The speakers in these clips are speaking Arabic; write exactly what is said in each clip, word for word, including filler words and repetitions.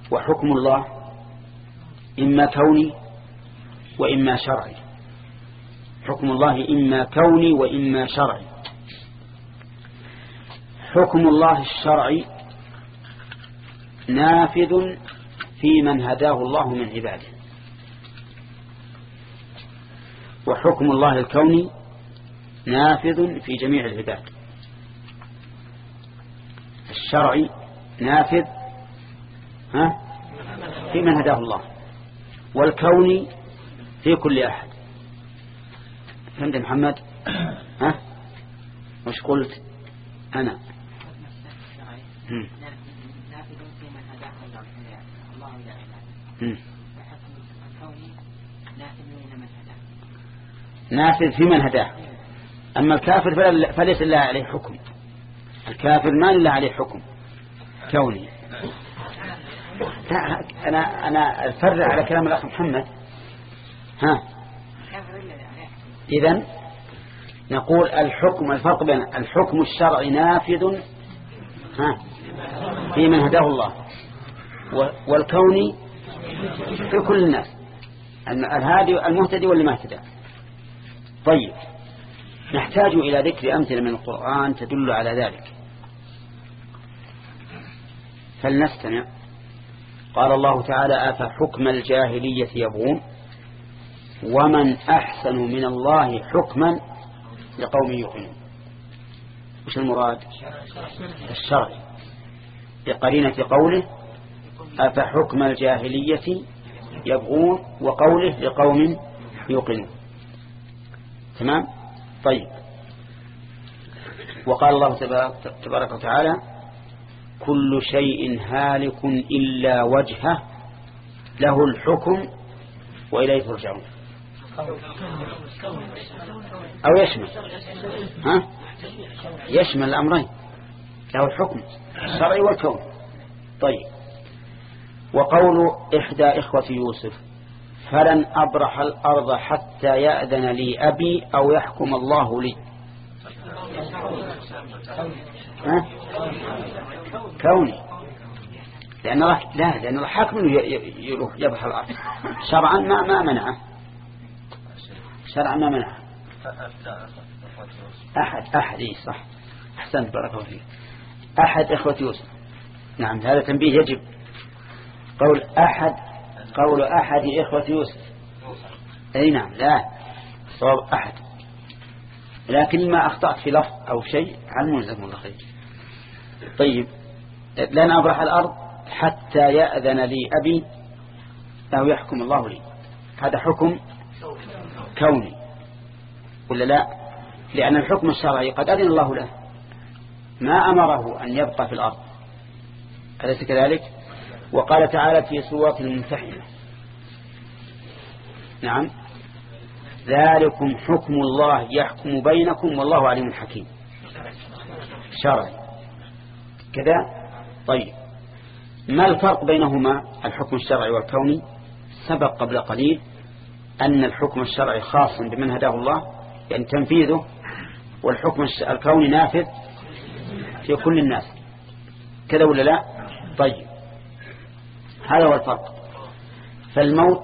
وحكم الله إما كوني وإما شرعي. حكم الله إما كوني وإما شرعي. حكم الله الشرعي نافذ في من هداه الله من عباده، وحكم الله الكوني نافذ في جميع العباد. الشرعي نافذ ها في من هداه الله، والكوني في كل أحد. فهمت محمد؟ ها وش قلت أنا؟ نافذ في من هداه. أما الكافر فليس الله عليه حكم. الكافر ما لله عليه حكم كوني. أنا أنا أفرع على كلام الأخ محمد. ها إذن نقول الحكم، الفرق بين الحكم الشرعي نافذ ها في من هداه الله، والكوني في كل الناس، الهادي المهتدي واللي ما اهتدى. طيب، نحتاج إلى ذكر أمثلة من القرآن تدل على ذلك، فلنستمع. قال الله تعالى: أفحكم الجاهلية يبغون ومن أحسن من الله حكما لقوم يوقنون. وش المراد؟ الشرعي، بقرينة قوله أفحكم الجاهلية يبغون وقوله لقوم يوقنون. تمام؟ طيب. وقال الله تبارك وتعالى: كل شيء هالك إلا وجهه له الحكم وإليه ترجعون. أو يشمل ها يشمل الأمرين، له الحكم الشرعي والكون. طيب. وقول إحدى إخوة يوسف: فلن أبرح الأرض حتى يأذن لي أبي أو يحكم الله لي. ها؟ كوني، لأن الله لا لأن الله حاكم يروح يبرح الأرض. شرعا ما ما منعه، شرعا ما منعه. أحد أحد إيه صح، أحسنت بارك الله فيك. أحد إخوة يوسف. نعم، هذا تنبيه يجب. قول أحد قول أحد إخوة يوسف. أي نعم، لا صواب أحد، لكن ما أخطأت في لفظ أو شيء علمون جزاكم الله خير. طيب. لن أبرح الأرض حتى يأذن لي أبي أو يحكم الله لي. هذا حكم كوني ولا لا؟ لأن الحكم الشرعي قد أذن الله له، ما أمره أن يبقى في الأرض، أليس كذلك؟ وقال تعالى في سورة الممتحنة: نعم، ذلكم حكم الله يحكم بينكم والله عليم حكيم. شرعي كذا. طيب، ما الفرق بينهما الحكم الشرعي والكوني؟ سبق قبل قليل أن الحكم الشرعي خاص بمن هداه الله، يعني تنفيذه، والحكم الكوني نافذ في كل الناس، كذا ولا لا؟ طيب، هذا هو الفرق. فالموت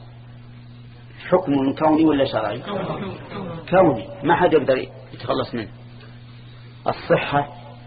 حكم كوني ولا شرعي؟ كوني، ما حد يقدر يتخلص منه. الصحة،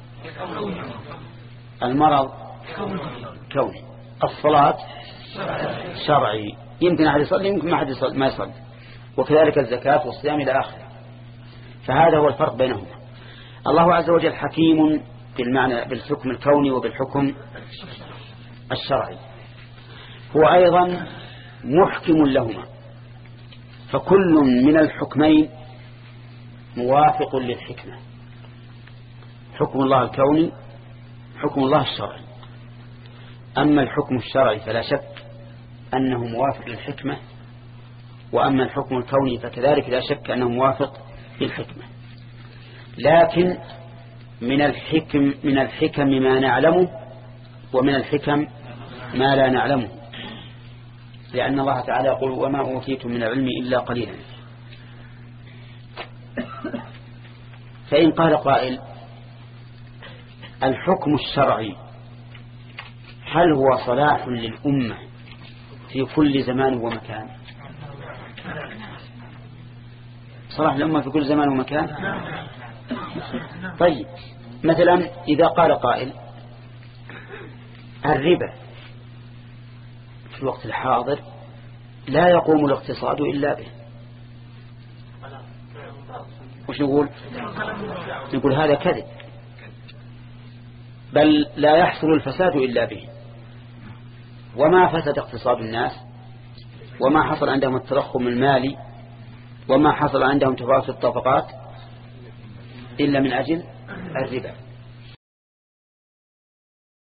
المرض كوني. الصلاة شرعي، يمكن أحد يصلي يمكن ما أحد يصلي ما يصلي، وكذلك الزكاة والصيام إلى آخره. فهذا هو الفرق بينهما. الله عز وجل حكيم بالمعنى بالحكم الكوني وبالحكم الشرعي، هو أيضا محكم لهما، فكل من الحكمين موافق للحكمة. حكم الله الكوني، حكم الله الشرعي. أما الحكم الشرعي فلا شك أنه موافق للحكمة، وأما الحكم الكوني فكذلك لا شك أنه موافق للحكمة. لكن من الحكم من الحكم ما نعلمه، ومن الحكم ما لا نعلمه، لأن الله تعالى يقول: وما أوتيتم من العلم إلا قليلا. فإن قال قائل: الحكم الشرعي هل هو صلاح للأمة في كل زمان ومكان؟ صلاح للأمة في كل زمان ومكان. طيب مثلا إذا قال قائل الربا في الوقت الحاضر لا يقوم الاقتصاد إلا به، وش نقول؟ نقول هذا كذب، بل لا يحصل الفساد إلا به. وما فسد اقتصاد الناس وما حصل عندهم التضخم المالي وما حصل عندهم تفاوت الطبقات إلا من أجل الربا.